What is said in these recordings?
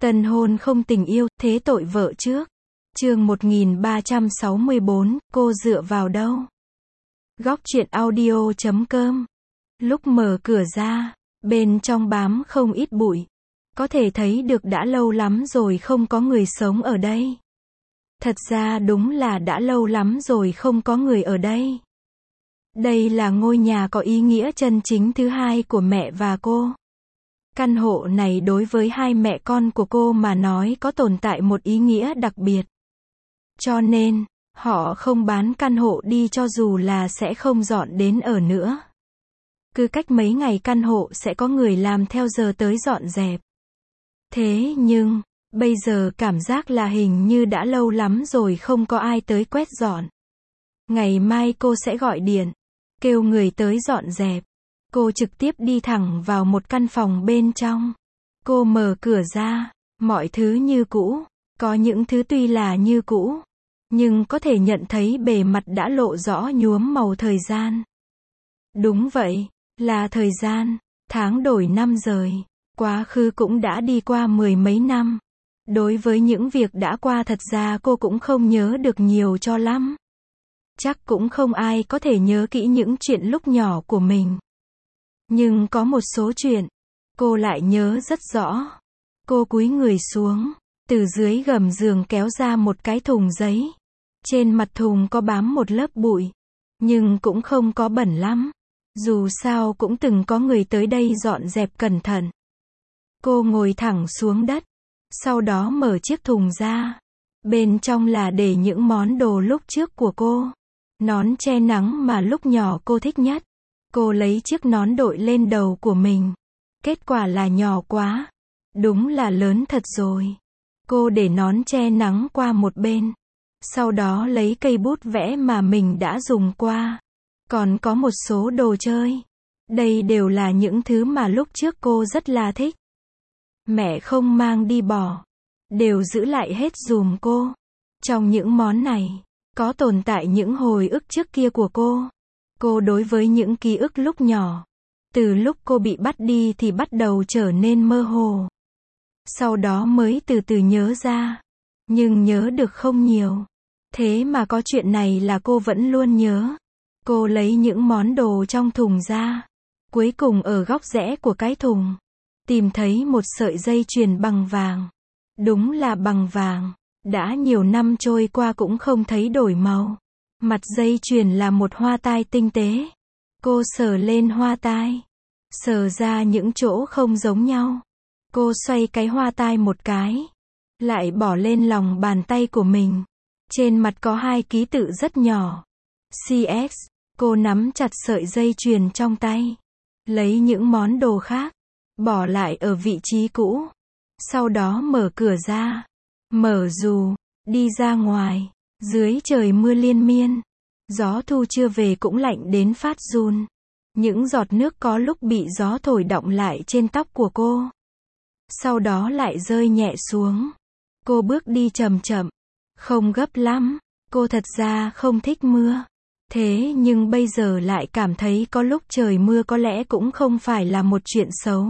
Tân hôn không tình yêu, thế tội vợ trước. Chương 1364, cô dựa vào đâu? Góc truyện audio.com. Lúc mở cửa ra, bên trong bám không ít bụi. Có thể thấy được đã lâu lắm rồi không có người sống ở đây. Thật ra đúng là đã lâu lắm rồi không có người ở đây. Đây là ngôi nhà có ý nghĩa chân chính thứ hai của mẹ và cô. Căn hộ này đối với hai mẹ con của cô mà nói có tồn tại một ý nghĩa đặc biệt. Cho nên, họ không bán căn hộ đi cho dù là sẽ không dọn đến ở nữa. Cứ cách mấy ngày căn hộ sẽ có người làm theo giờ tới dọn dẹp. Thế nhưng, bây giờ cảm giác là hình như đã lâu lắm rồi không có ai tới quét dọn. Ngày mai cô sẽ gọi điện, kêu người tới dọn dẹp. Cô trực tiếp đi thẳng vào một căn phòng bên trong. Cô mở cửa ra, mọi thứ như cũ. Có những thứ tuy là như cũ, nhưng có thể nhận thấy bề mặt đã lộ rõ nhuốm màu thời gian. Đúng vậy, là thời gian, tháng đổi năm rời. Quá khứ cũng đã đi qua mười mấy năm. Đối với những việc đã qua thật ra cô cũng không nhớ được nhiều cho lắm. Chắc cũng không ai có thể nhớ kỹ những chuyện lúc nhỏ của mình. Nhưng có một số chuyện, cô lại nhớ rất rõ. Cô cúi người xuống, từ dưới gầm giường kéo ra một cái thùng giấy. Trên mặt thùng có bám một lớp bụi, nhưng cũng không có bẩn lắm. Dù sao cũng từng có người tới đây dọn dẹp cẩn thận. Cô ngồi thẳng xuống đất, sau đó mở chiếc thùng ra. Bên trong là để những món đồ lúc trước của cô. Nón che nắng mà lúc nhỏ cô thích nhất. Cô lấy chiếc nón đội lên đầu của mình. Kết quả là nhỏ quá. Đúng là lớn thật rồi. Cô để nón che nắng qua một bên. Sau đó lấy cây bút vẽ mà mình đã dùng qua. Còn có một số đồ chơi. Đây đều là những thứ mà lúc trước cô rất là thích. Mẹ không mang đi bỏ. Đều giữ lại hết dùm cô. Trong những món này, có tồn tại những hồi ức trước kia của cô. Cô đối với những ký ức lúc nhỏ. Từ lúc cô bị bắt đi thì bắt đầu trở nên mơ hồ. Sau đó mới từ từ nhớ ra. Nhưng nhớ được không nhiều. Thế mà có chuyện này là cô vẫn luôn nhớ. Cô lấy những món đồ trong thùng ra. Cuối cùng ở góc rẽ của cái thùng, tìm thấy một sợi dây chuyền bằng vàng. Đúng là bằng vàng. Đã nhiều năm trôi qua cũng không thấy đổi màu. Mặt dây chuyền là một hoa tai tinh tế. Cô sờ lên hoa tai. Sờ ra những chỗ không giống nhau. Cô xoay cái hoa tai một cái. Lại bỏ lên lòng bàn tay của mình. Trên mặt có hai ký tự rất nhỏ. CS. Cô nắm chặt sợi dây chuyền trong tay. Lấy những món đồ khác. Bỏ lại ở vị trí cũ. Sau đó mở cửa ra. Mở dù. Đi ra ngoài. Dưới trời mưa liên miên. Gió thu chưa về cũng lạnh đến phát run. Những giọt nước có lúc bị gió thổi đọng lại trên tóc của cô. Sau đó lại rơi nhẹ xuống. Cô bước đi chậm chậm. Không gấp lắm. Cô thật ra không thích mưa. Thế nhưng bây giờ lại cảm thấy có lúc trời mưa có lẽ cũng không phải là một chuyện xấu.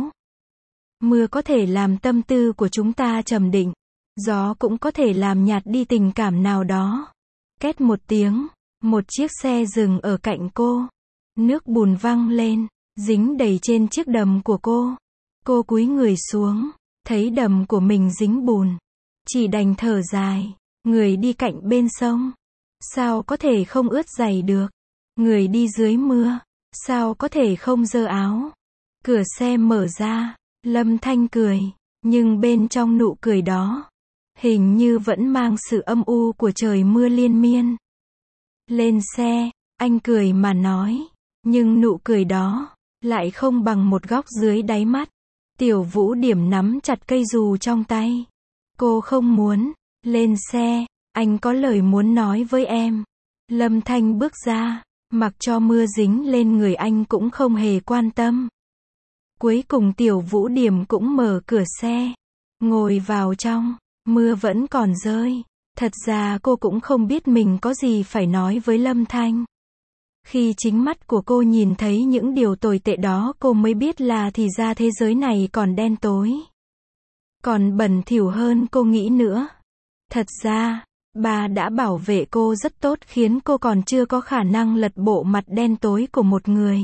Mưa có thể làm tâm tư của chúng ta trầm định. Gió cũng có thể làm nhạt đi tình cảm nào đó. Két một tiếng, một chiếc xe dừng ở cạnh cô. Nước bùn văng lên, dính đầy trên chiếc đầm của cô. Cô cúi người xuống, thấy đầm của mình dính bùn. Chỉ đành thở dài. Người đi cạnh bên sông, sao có thể không ướt giày được. Người đi dưới mưa, sao có thể không giơ áo. Cửa xe mở ra, Lâm Thanh cười. Nhưng bên trong nụ cười đó, hình như vẫn mang sự âm u của trời mưa liên miên. Lên xe, anh cười mà nói. Nhưng nụ cười đó, lại không bằng một góc dưới đáy mắt. Tiểu Vũ Điểm nắm chặt cây dù trong tay. Cô không muốn. Lên xe, anh có lời muốn nói với em. Lâm Thanh bước ra, mặc cho mưa dính lên người anh cũng không hề quan tâm. Cuối cùng Tiểu Vũ Điểm cũng mở cửa xe, ngồi vào trong. Mưa vẫn còn rơi. Thật ra cô cũng không biết mình có gì phải nói với Lâm Thanh. Khi chính mắt của cô nhìn thấy những điều tồi tệ đó cô mới biết là thì ra thế giới này còn đen tối. Còn bẩn thỉu hơn cô nghĩ nữa. Thật ra, ba đã bảo vệ cô rất tốt khiến cô còn chưa có khả năng lật bộ mặt đen tối của một người.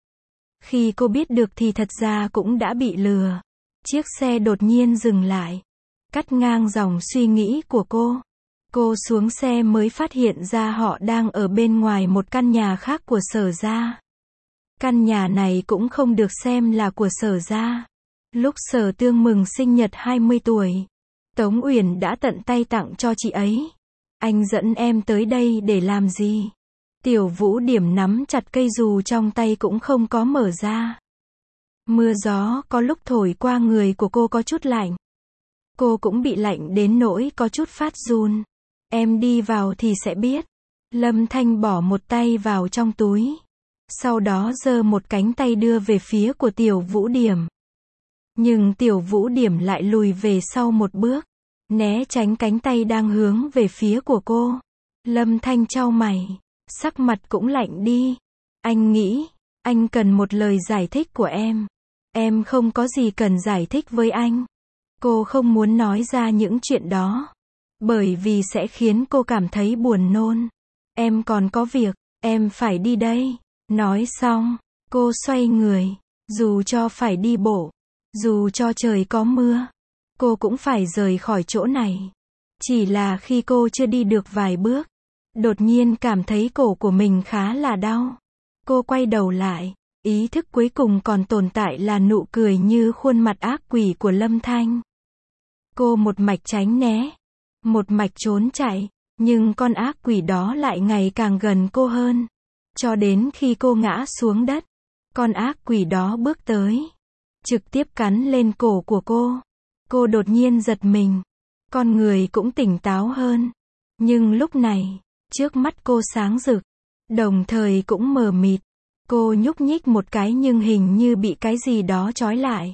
Khi cô biết được thì thật ra cũng đã bị lừa. Chiếc xe đột nhiên dừng lại, cắt ngang dòng suy nghĩ của cô. Cô xuống xe mới phát hiện ra họ đang ở bên ngoài một căn nhà khác của Sở gia. Căn nhà này cũng không được xem là của Sở gia. Lúc Sở Tương mừng sinh nhật 20 tuổi, Tống Uyển đã tận tay tặng cho chị ấy. Anh dẫn em tới đây để làm gì? Tiểu Vũ Điểm nắm chặt cây dù trong tay cũng không có mở ra. Mưa gió có lúc thổi qua người của cô có chút lạnh. Cô cũng bị lạnh đến nỗi có chút phát run. Em đi vào thì sẽ biết. Lâm Thanh bỏ một tay vào trong túi. Sau đó giơ một cánh tay đưa về phía của Tiểu Vũ Điểm. Nhưng Tiểu Vũ Điểm lại lùi về sau một bước, né tránh cánh tay đang hướng về phía của cô. Lâm Thanh chau mày, sắc mặt cũng lạnh đi. Anh nghĩ, anh cần một lời giải thích của em. Em không có gì cần giải thích với anh. Cô không muốn nói ra những chuyện đó, bởi vì sẽ khiến cô cảm thấy buồn nôn. Em còn có việc, em phải đi đây. Nói xong, cô xoay người, dù cho phải đi bộ, dù cho trời có mưa, cô cũng phải rời khỏi chỗ này. Chỉ là khi cô chưa đi được vài bước, đột nhiên cảm thấy cổ của mình khá là đau. Cô quay đầu lại, ý thức cuối cùng còn tồn tại là nụ cười như khuôn mặt ác quỷ của Lâm Thanh. Cô một mạch tránh né, một mạch trốn chạy, nhưng con ác quỷ đó lại ngày càng gần cô hơn. Cho đến khi cô ngã xuống đất, con ác quỷ đó bước tới, trực tiếp cắn lên cổ của cô. Cô đột nhiên giật mình, con người cũng tỉnh táo hơn. Nhưng lúc này, trước mắt cô sáng rực, đồng thời cũng mờ mịt. Cô nhúc nhích một cái nhưng hình như bị cái gì đó trói lại.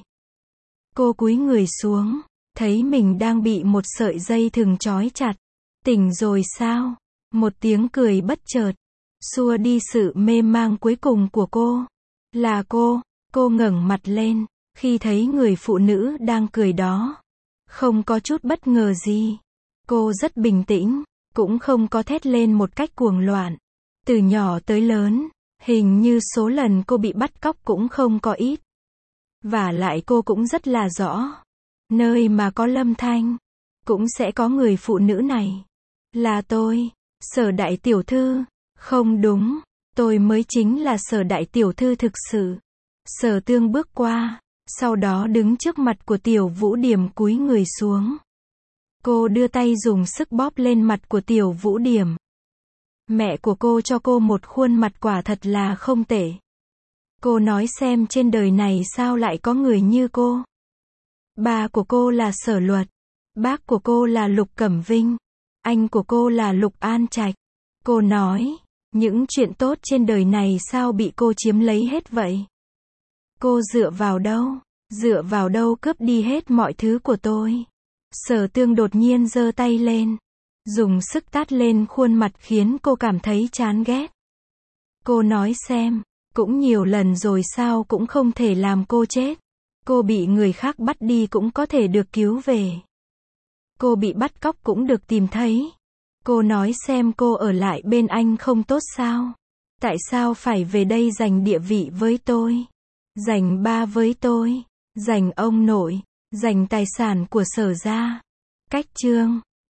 Cô cúi người xuống, thấy mình đang bị một sợi dây thừng trói chặt. Tỉnh rồi sao? Một tiếng cười bất chợt xua đi sự mê mang cuối cùng của cô. Là cô ngẩng mặt lên, khi thấy người phụ nữ đang cười đó. Không có chút bất ngờ gì. Cô rất bình tĩnh, cũng không có thét lên một cách cuồng loạn. Từ nhỏ tới lớn, hình như số lần cô bị bắt cóc cũng không có ít. Và lại cô cũng rất là rõ, nơi mà có Lâm Thanh, cũng sẽ có người phụ nữ này. Là tôi, Sở đại tiểu thư. Không đúng, tôi mới chính là Sở đại tiểu thư thực sự. Sở Tương bước qua, sau đó đứng trước mặt của Tiểu Vũ Điểm cúi người xuống. Cô đưa tay dùng sức bóp lên mặt của Tiểu Vũ Điểm. Mẹ của cô cho cô một khuôn mặt quả thật là không tệ. Cô nói xem trên đời này sao lại có người như cô. Ba của cô là Sở Luật, bác của cô là Lục Cẩm Vinh, anh của cô là Lục An Trạch. Cô nói, những chuyện tốt trên đời này sao bị cô chiếm lấy hết vậy? Cô dựa vào đâu cướp đi hết mọi thứ của tôi? Sở Tương đột nhiên giơ tay lên, dùng sức tát lên khuôn mặt khiến cô cảm thấy chán ghét. Cô nói xem, cũng nhiều lần rồi sao cũng không thể làm cô chết. Cô bị người khác bắt đi cũng có thể được cứu về. Cô bị bắt cóc cũng được tìm thấy. Cô nói xem cô ở lại bên anh không tốt sao? Tại sao phải về đây giành địa vị với tôi? Giành ba với tôi? Giành ông nội? Giành tài sản của Sở gia? Cách chương